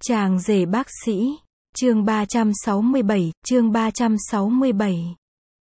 Chàng rể bác sĩ. Chương 367.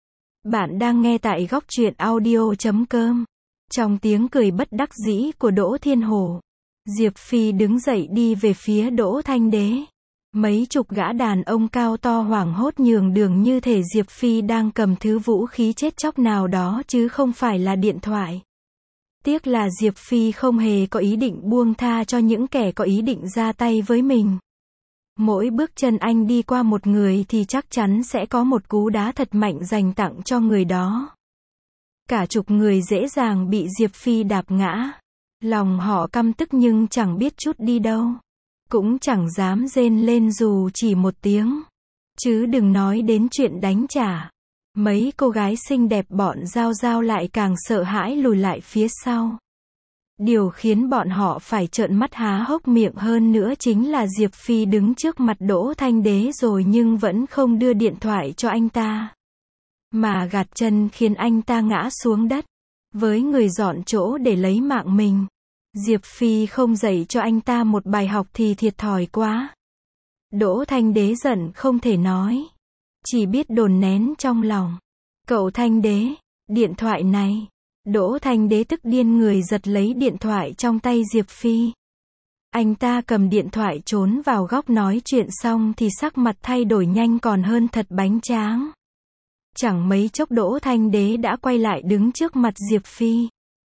Bạn đang nghe tại góc truyện audio.com. Trong tiếng cười bất đắc dĩ của Đỗ Thiên Hổ, Diệp Phi đứng dậy đi về phía Đỗ Thanh Đế. Mấy chục gã đàn ông cao to hoảng hốt nhường đường như thể Diệp Phi đang cầm thứ vũ khí chết chóc nào đó chứ không phải là điện thoại. Tiếc là Diệp Phi không hề có ý định buông tha cho những kẻ có ý định ra tay với mình. Mỗi bước chân anh đi qua một người thì chắc chắn sẽ có một cú đá thật mạnh dành tặng cho người đó. Cả chục người dễ dàng bị Diệp Phi đạp ngã. Lòng họ căm tức nhưng chẳng biết chút đi đâu. Cũng chẳng dám rên lên dù chỉ một tiếng. Chứ đừng nói đến chuyện đánh trả. Mấy cô gái xinh đẹp bọn Giao Giao lại càng sợ hãi lùi lại phía sau. Điều khiến bọn họ phải trợn mắt há hốc miệng hơn nữa chính là Diệp Phi đứng trước mặt Đỗ Thanh Đế rồi nhưng vẫn không đưa điện thoại cho anh ta. Mà gạt chân khiến anh ta ngã xuống đất. Với người dọn chỗ để lấy mạng mình. Diệp Phi không dạy cho anh ta một bài học thì thiệt thòi quá. Đỗ Thanh Đế giận không thể nói. Chỉ biết đồn nén trong lòng. Cậu Thanh Đế, điện thoại này. Đỗ Thanh Đế tức điên người giật lấy điện thoại trong tay Diệp Phi. Anh ta cầm điện thoại trốn vào góc nói chuyện xong thì sắc mặt thay đổi nhanh còn hơn thật bánh tráng. Chẳng mấy chốc Đỗ Thanh Đế đã quay lại đứng trước mặt Diệp Phi.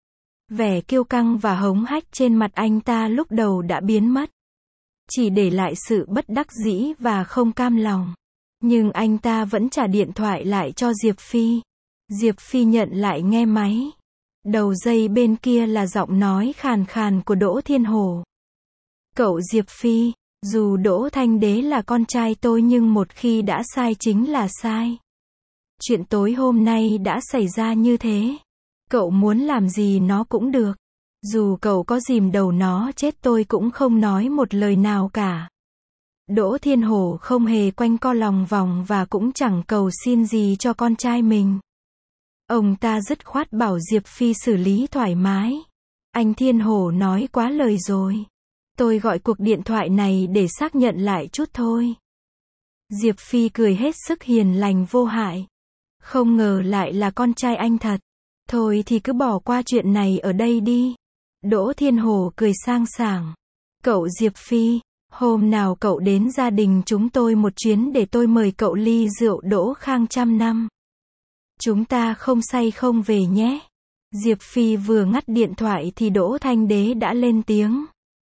Vẻ kiêu căng và hống hách trên mặt anh ta lúc đầu đã biến mất. Chỉ để lại sự bất đắc dĩ và không cam lòng. Nhưng anh ta vẫn trả điện thoại lại cho Diệp Phi. Diệp Phi nhận lại nghe máy. Đầu dây bên kia là giọng nói khàn khàn của Đỗ Thiên Hổ. Cậu Diệp Phi, dù Đỗ Thanh Đế là con trai tôi nhưng một khi đã sai chính là sai. Chuyện tối hôm nay đã xảy ra như thế. Cậu muốn làm gì nó cũng được. Dù cậu có dìm đầu nó chết tôi cũng không nói một lời nào cả. Đỗ Thiên Hổ không hề quanh co lòng vòng và cũng chẳng cầu xin gì cho con trai mình. Ông ta dứt khoát bảo Diệp Phi xử lý thoải mái. Anh Thiên Hổ nói quá lời rồi. Tôi gọi cuộc điện thoại này để xác nhận lại chút thôi. Diệp Phi cười hết sức hiền lành vô hại. Không ngờ lại là con trai anh thật. Thôi thì cứ bỏ qua chuyện này ở đây đi. Đỗ Thiên Hổ cười sang sảng. Cậu Diệp Phi, hôm nào cậu đến gia đình chúng tôi một chuyến để tôi mời cậu ly rượu Đỗ Khang 100 năm. Chúng ta không say không về nhé. Diệp Phi vừa ngắt điện thoại thì Đỗ Thanh Đế đã lên tiếng.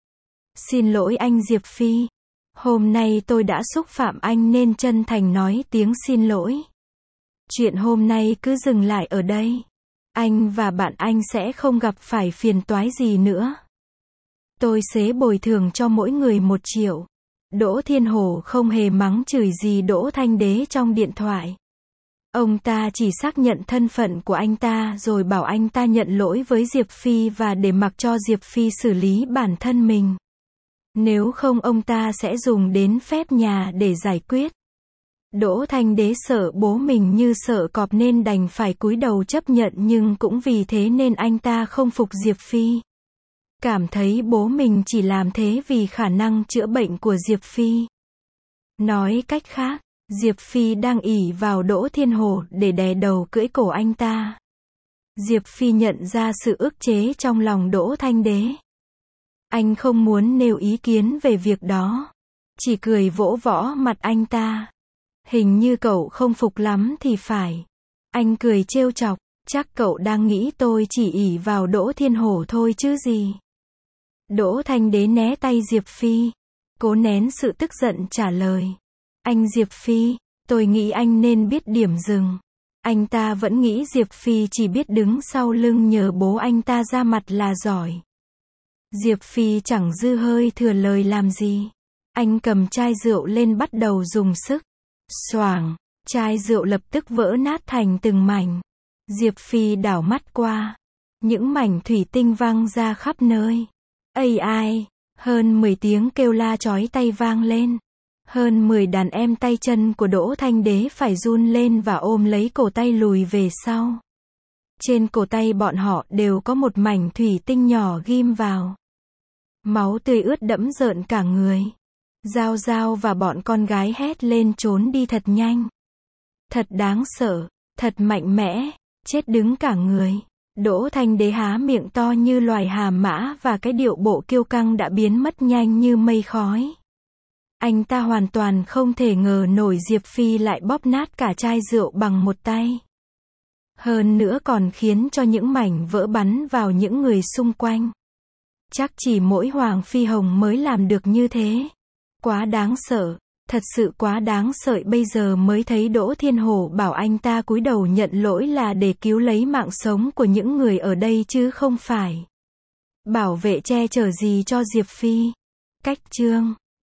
Xin lỗi anh Diệp Phi. Hôm nay tôi đã xúc phạm anh nên chân thành nói tiếng xin lỗi. Chuyện hôm nay cứ dừng lại ở đây. Anh và bạn anh sẽ không gặp phải phiền toái gì nữa. Tôi sẽ bồi thường cho mỗi người 1 triệu. Đỗ Thiên Hổ không hề mắng chửi gì Đỗ Thanh Đế trong điện thoại. Ông ta chỉ xác nhận thân phận của anh ta rồi bảo anh ta nhận lỗi với Diệp Phi và để mặc cho Diệp Phi xử lý bản thân mình. Nếu không ông ta sẽ dùng đến phép nhà để giải quyết. Đỗ Thanh Đế sợ bố mình như sợ cọp nên đành phải cúi đầu chấp nhận nhưng cũng vì thế nên anh ta không phục Diệp Phi. Cảm thấy bố mình chỉ làm thế vì khả năng chữa bệnh của Diệp Phi. Nói cách khác, Diệp Phi đang ỷ vào Đỗ Thiên Hổ để đè đầu cưỡi cổ anh ta. Diệp Phi nhận ra sự ức chế trong lòng Đỗ Thanh Đế. Anh không muốn nêu ý kiến về việc đó. Chỉ cười vỗ võ mặt anh ta. Hình như cậu không phục lắm thì phải. Anh cười trêu chọc. Chắc cậu đang nghĩ tôi chỉ ỷ vào Đỗ Thiên Hổ thôi chứ gì. Đỗ Thanh Đế né tay Diệp Phi. Cố nén sự tức giận trả lời. Anh Diệp Phi, tôi nghĩ anh nên biết điểm dừng. Anh ta vẫn nghĩ Diệp Phi chỉ biết đứng sau lưng nhờ bố anh ta ra mặt là giỏi. Diệp Phi chẳng dư hơi thừa lời làm gì. Anh cầm chai rượu lên bắt đầu dùng sức. Xoảng, chai rượu lập tức vỡ nát thành từng mảnh. Diệp Phi đảo mắt qua. Những mảnh thủy tinh văng ra khắp nơi. Ây ai, hơn 10 tiếng kêu la chói tai vang lên. Hơn 10 đàn em tay chân của Đỗ Thanh Đế phải run lên và ôm lấy cổ tay lùi về sau. Trên cổ tay bọn họ đều có một mảnh thủy tinh nhỏ ghim vào. Máu tươi ướt đẫm rợn cả người. Giao Giao và bọn con gái hét lên trốn đi thật nhanh. Thật đáng sợ, thật mạnh mẽ, chết đứng cả người. Đỗ Thanh Đế há miệng to như loài hà mã và cái điệu bộ kiêu căng đã biến mất nhanh như mây khói. Anh ta hoàn toàn không thể ngờ nổi Diệp Phi lại bóp nát cả chai rượu bằng một tay. Hơn nữa còn khiến cho những mảnh vỡ bắn vào những người xung quanh. Chắc chỉ mỗi Hoàng Phi Hồng mới làm được như thế. Quá đáng sợ, thật sự quá đáng sợ. Bây giờ mới thấy Đỗ Thiên Hổ bảo anh ta cúi đầu nhận lỗi là để cứu lấy mạng sống của những người ở đây chứ không phải bảo vệ che chở gì cho Diệp Phi. Cách chương